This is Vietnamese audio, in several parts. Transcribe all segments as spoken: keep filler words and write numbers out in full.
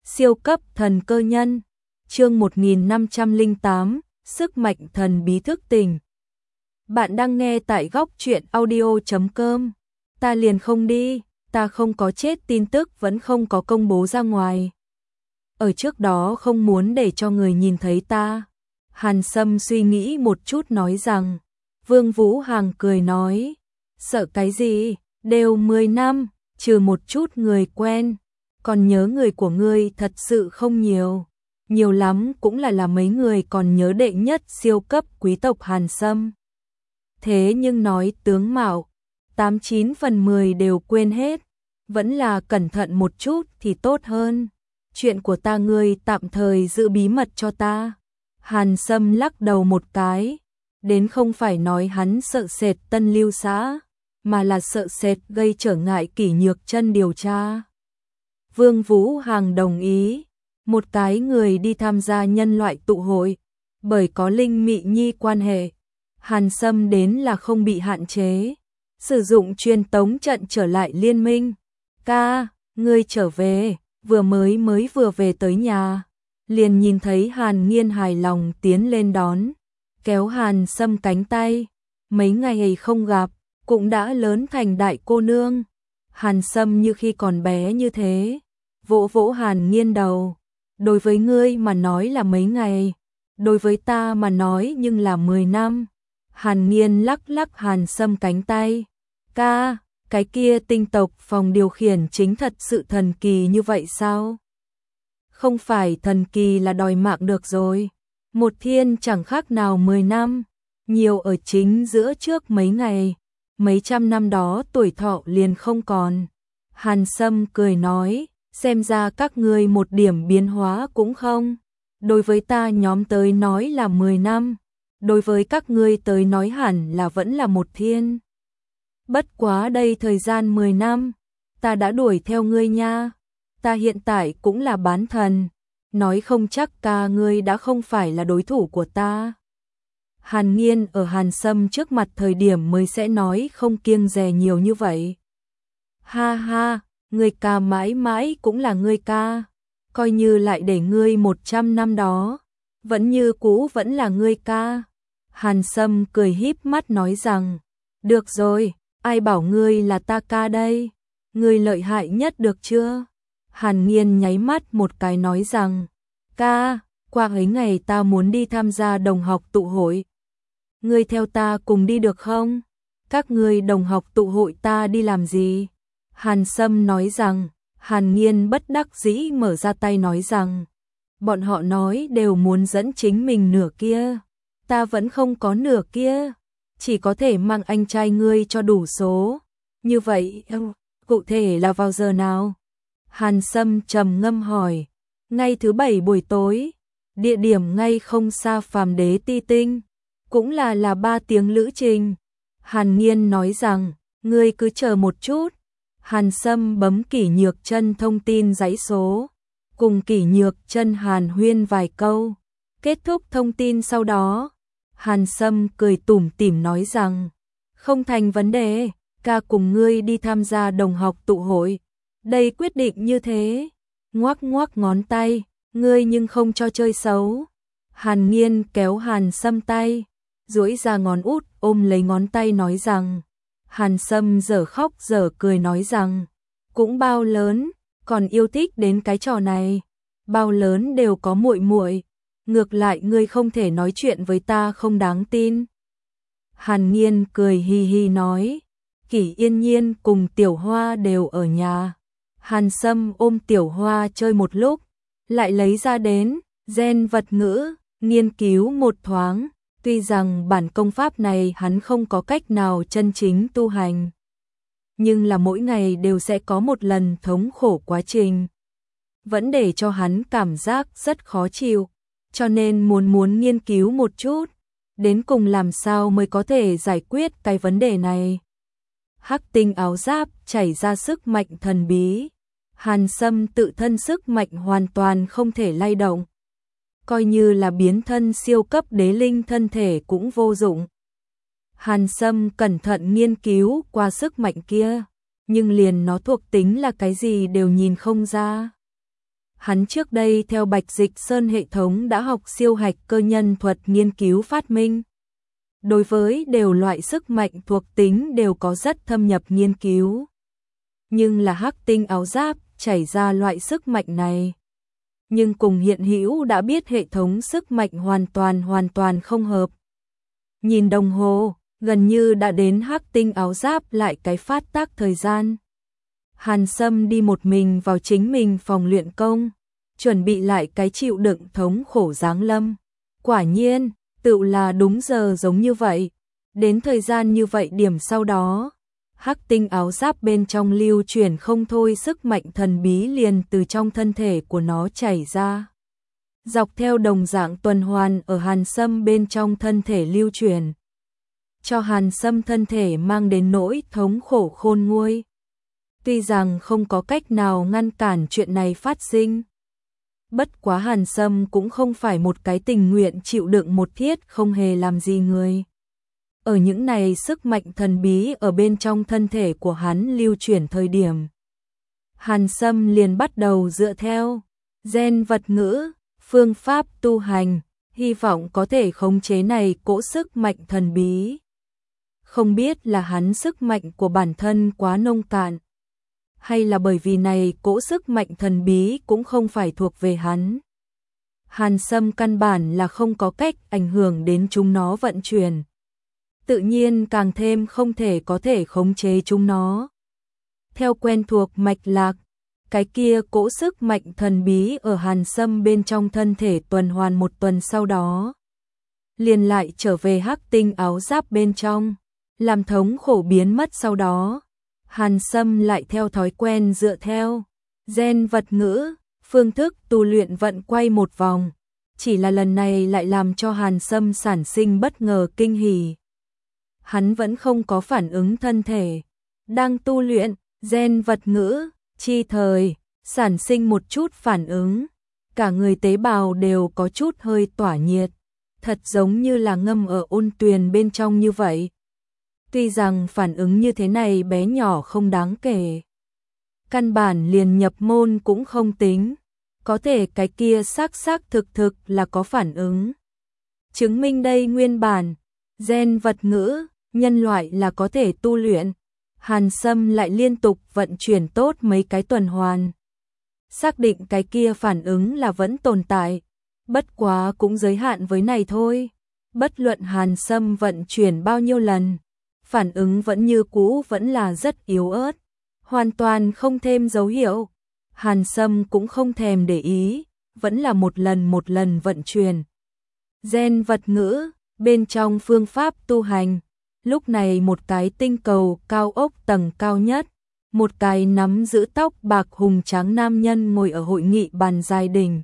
Siêu cấp thần cơ nhân, chương một nghìn năm trăm lẻ tám, sức mạnh thần bí thức tỉnh. Bạn đang nghe tại góc truyện audio chấm com. Ta liền không đi, ta không có chết, tin tức vẫn không có công bố ra ngoài. Ở trước đó không muốn để cho người nhìn thấy ta. Hàn Sâm suy nghĩ một chút nói rằng. Vương Vũ Hằng cười nói, sợ cái gì, đều mười năm, trừ một chút người quen. Còn nhớ người của ngươi thật sự không nhiều. Nhiều lắm cũng là là mấy người còn nhớ đệ nhất siêu cấp quý tộc Hàn Sâm. Thế nhưng nói tướng mạo, tám chín phần mười đều quên hết. Vẫn là cẩn thận một chút thì tốt hơn. Chuyện của ta ngươi tạm thời giữ bí mật cho ta. Hàn Sâm lắc đầu một cái. Đến không phải nói hắn sợ sệt Tân Lưu xã, mà là sợ sệt gây trở ngại Kỷ Nhược Chân điều tra. Vương Vũ Hằng đồng ý, một cái người đi tham gia nhân loại tụ hội, bởi có Linh Mị Nhi quan hệ, Hàn Sâm đến là không bị hạn chế, sử dụng truyền tống trận trở lại liên minh. Ca, ngươi trở về, vừa mới mới vừa về tới nhà, liền nhìn thấy Hàn Nghiên hài lòng tiến lên đón, kéo Hàn Sâm cánh tay, mấy ngày không gặp, cũng đã lớn thành đại cô nương. Hàn Sâm như khi còn bé như thế, vỗ vỗ Hàn Nghiên đầu, đối với ngươi mà nói là mấy ngày, đối với ta mà nói nhưng là mười năm. Hàn Nghiên lắc lắc Hàn Sâm cánh tay, ca, cái kia tinh tộc phòng điều khiển chính thật sự thần kỳ như vậy sao? Không phải thần kỳ là đòi mạng được rồi, một thiên chẳng khác nào mười năm, nhiều ở chính giữa trước mấy ngày, mấy trăm năm đó tuổi thọ liền không còn. Hàn Sâm cười nói, xem ra các ngươi một điểm biến hóa cũng không. Đối với ta nhóm tới nói là mười năm, đối với các ngươi tới nói hẳn là vẫn là một thiên. Bất quá đây thời gian mười năm, ta đã đuổi theo ngươi nha, ta hiện tại cũng là bán thần, nói không chắc ca ngươi đã không phải là đối thủ của ta. Hàn Nghiên ở Hàn Sâm trước mặt thời điểm mới sẽ nói không kiêng dè nhiều như vậy. Ha ha, ngươi ca mãi mãi cũng là ngươi ca, coi như lại để ngươi một trăm năm đó, vẫn như cũ vẫn là ngươi ca. Hàn Sâm cười híp mắt nói rằng, được rồi, ai bảo ngươi là ta ca đây, ngươi lợi hại nhất được chưa? Hàn Nghiên nháy mắt một cái nói rằng, ca, qua ấy ngày ta muốn đi tham gia đồng học tụ hội. Ngươi theo ta cùng đi được không? Các ngươi đồng học tụ hội ta đi làm gì? Hàn Sâm nói rằng, Hàn Nghiên bất đắc dĩ mở ra tay nói rằng, bọn họ nói đều muốn dẫn chính mình nửa kia, ta vẫn không có nửa kia, chỉ có thể mang anh trai ngươi cho đủ số. Như vậy, cụ thể là vào giờ nào? Hàn Sâm trầm ngâm hỏi. Ngay thứ bảy buổi tối, địa điểm ngay không xa Phàm Đế Ti Tinh, cũng là là ba tiếng lữ trình. Hàn Nghiên nói rằng, ngươi cứ chờ một chút. Hàn Sâm bấm Kỷ Nhược Chân thông tin dãy số, cùng Kỷ Nhược Chân hàn huyên vài câu. Kết thúc thông tin sau đó, Hàn Sâm cười tủm tỉm nói rằng, không thành vấn đề, ca cùng ngươi đi tham gia đồng học tụ hội. Đây quyết định như thế. Ngoắc ngoắc ngón tay, ngươi nhưng không cho chơi xấu. Hàn Nghiên kéo Hàn Sâm tay, duỗi ra ngón út ôm lấy ngón tay nói rằng. Hàn Sâm dở khóc dở cười nói rằng, cũng bao lớn, còn yêu thích đến cái trò này, bao lớn đều có muội muội, ngược lại ngươi không thể nói chuyện với ta không đáng tin. Hàn Nghiên cười hi hi nói, Kỷ Yên Nhiên cùng Tiểu Hoa đều ở nhà. Hàn Sâm ôm Tiểu Hoa chơi một lúc, lại lấy ra đến gen vật ngữ, nghiên cứu một thoáng. Tuy rằng bản công pháp này hắn không có cách nào chân chính tu hành, nhưng là mỗi ngày đều sẽ có một lần thống khổ quá trình, vẫn để cho hắn cảm giác rất khó chịu, cho nên muốn muốn nghiên cứu một chút, đến cùng làm sao mới có thể giải quyết cái vấn đề này. Hắc tinh áo giáp chảy ra sức mạnh thần bí, Hàn Sâm tự thân sức mạnh hoàn toàn không thể lay động. Coi như là biến thân siêu cấp đế linh thân thể cũng vô dụng. Hàn Sâm cẩn thận nghiên cứu qua sức mạnh kia, nhưng liền nó thuộc tính là cái gì đều nhìn không ra. Hắn trước đây theo Bạch Dịch Sơn hệ thống đã học siêu hạch cơ nhân thuật nghiên cứu phát minh. Đối với đều loại sức mạnh thuộc tính đều có rất thâm nhập nghiên cứu. Nhưng là hắc tinh áo giáp chảy ra loại sức mạnh này. Nhưng cùng hiện hữu đã biết hệ thống sức mạnh hoàn toàn hoàn toàn không hợp. Nhìn đồng hồ, gần như đã đến hắc tinh áo giáp lại cái phát tác thời gian. Hàn Sâm đi một mình vào chính mình phòng luyện công, chuẩn bị lại cái chịu đựng thống khổ giáng lâm. Quả nhiên, tự là đúng giờ giống như vậy. Đến thời gian như vậy điểm sau đó, hắc tinh áo giáp bên trong lưu chuyển không thôi sức mạnh thần bí liền từ trong thân thể của nó chảy ra. Dọc theo đồng dạng tuần hoàn ở Hàn Sâm bên trong thân thể lưu chuyển. Cho Hàn Sâm thân thể mang đến nỗi thống khổ khôn nguôi. Tuy rằng không có cách nào ngăn cản chuyện này phát sinh. Bất quá Hàn Sâm cũng không phải một cái tình nguyện chịu đựng một thiết không hề làm gì người. Ở những này sức mạnh thần bí ở bên trong thân thể của hắn lưu chuyển thời điểm. Hàn Sâm liền bắt đầu dựa theo gen vật ngữ, phương pháp tu hành, hy vọng có thể khống chế này cỗ sức mạnh thần bí. Không biết là hắn sức mạnh của bản thân quá nông cạn, hay là bởi vì này cỗ sức mạnh thần bí cũng không phải thuộc về hắn. Hàn Sâm căn bản là không có cách ảnh hưởng đến chúng nó vận chuyển. Tự nhiên càng thêm không thể có thể khống chế chúng nó. Theo quen thuộc mạch lạc, cái kia cỗ sức mạnh thần bí ở Hàn Sâm bên trong thân thể tuần hoàn một tuần sau đó. Liền lại trở về hắc tinh áo giáp bên trong, làm thống khổ biến mất sau đó. Hàn Sâm lại theo thói quen dựa theo gen vật ngữ, phương thức tu luyện vận quay một vòng. Chỉ là lần này lại làm cho Hàn Sâm sản sinh bất ngờ kinh hỉ. Hắn vẫn không có phản ứng thân thể. Đang tu luyện, gen vật ngữ, chi thời, sản sinh một chút phản ứng. Cả người tế bào đều có chút hơi tỏa nhiệt. Thật giống như là ngâm ở ôn tuyền bên trong như vậy. Tuy rằng phản ứng như thế này bé nhỏ không đáng kể. Căn bản liền nhập môn cũng không tính. Có thể cái kia xác xác thực thực là có phản ứng. Chứng minh đây nguyên bản, gen vật ngữ, nhân loại là có thể tu luyện. Hàn Sâm lại liên tục vận chuyển tốt mấy cái tuần hoàn. Xác định cái kia phản ứng là vẫn tồn tại. Bất quá cũng giới hạn với này thôi. Bất luận Hàn Sâm vận chuyển bao nhiêu lần, phản ứng vẫn như cũ vẫn là rất yếu ớt. Hoàn toàn không thêm dấu hiệu. Hàn Sâm cũng không thèm để ý, vẫn là một lần một lần vận chuyển. Gen vật ngữ, bên trong phương pháp tu hành, lúc này một cái tinh cầu cao ốc tầng cao nhất, một cái nắm giữ tóc bạc hùng tráng nam nhân ngồi ở hội nghị bàn dài đỉnh.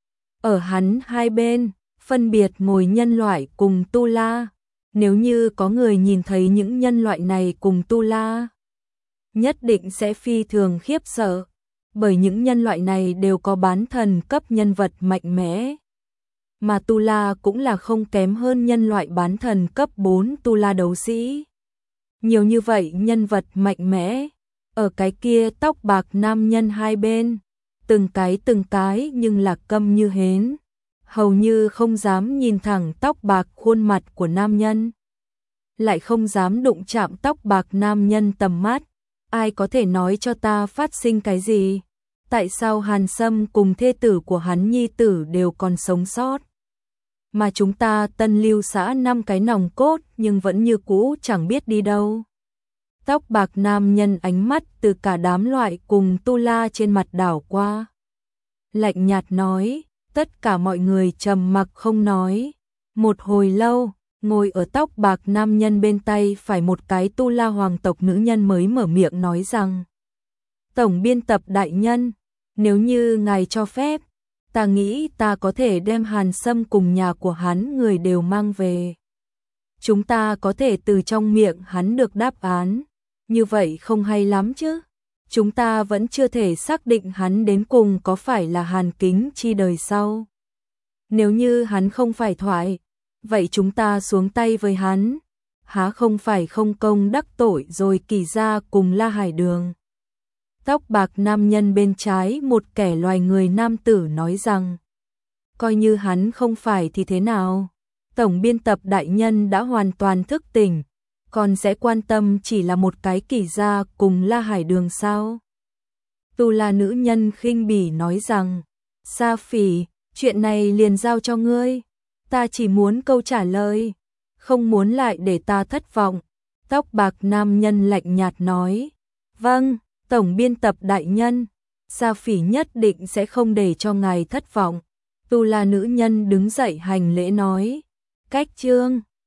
Ở hắn hai bên, phân biệt ngồi nhân loại cùng tu la. Nếu như có người nhìn thấy những nhân loại này cùng tu la, nhất định sẽ phi thường khiếp sợ. Bởi những nhân loại này đều có bán thần cấp nhân vật mạnh mẽ. Mà tu la cũng là không kém hơn nhân loại bán thần cấp bốn tu la đấu sĩ. Nhiều như vậy nhân vật mạnh mẽ, ở cái kia tóc bạc nam nhân hai bên, từng cái từng cái nhưng là câm như hến, hầu như không dám nhìn thẳng tóc bạc khuôn mặt của nam nhân. Lại không dám đụng chạm tóc bạc nam nhân tầm mắt. Ai có thể nói cho ta phát sinh cái gì? Tại sao Hàn Sâm cùng thê tử của hắn nhi tử đều còn sống sót? Mà chúng ta Tân Lưu xã năm cái nòng cốt nhưng vẫn như cũ chẳng biết đi đâu. Tóc bạc nam nhân ánh mắt từ cả đám loại cùng tu la trên mặt đảo qua. Lạnh nhạt nói, tất cả mọi người trầm mặc không nói. Một hồi lâu, ngồi ở tóc bạc nam nhân bên tay phải một cái tu la hoàng tộc nữ nhân mới mở miệng nói rằng: Tổng biên tập đại nhân, nếu như ngài cho phép, ta nghĩ ta có thể đem Hàn Sâm cùng nhà của hắn người đều mang về. Chúng ta có thể từ trong miệng hắn được đáp án, như vậy không hay lắm chứ. Chúng ta vẫn chưa thể xác định hắn đến cùng có phải là Hàn Kính Chi đời sau. Nếu như hắn không phải thoại, vậy chúng ta xuống tay với hắn, há không phải không công đắc tội rồi Kỳ gia cùng La Hải Đường. Tóc bạc nam nhân bên trái, một kẻ loài người nam tử nói rằng, coi như hắn không phải thì thế nào? Tổng biên tập đại nhân đã hoàn toàn thức tỉnh, còn sẽ quan tâm chỉ là một cái Kỷ gia cùng La Hải Đường sao? Tu La nữ nhân khinh bỉ nói rằng, Sa Phỉ, chuyện này liền giao cho ngươi, ta chỉ muốn câu trả lời, không muốn lại để ta thất vọng. Tóc bạc nam nhân lạnh nhạt nói, vâng, tổng biên tập đại nhân, Sa Phỉ nhất định sẽ không để cho ngài thất vọng. Tu La nữ nhân đứng dậy hành lễ nói, cách chương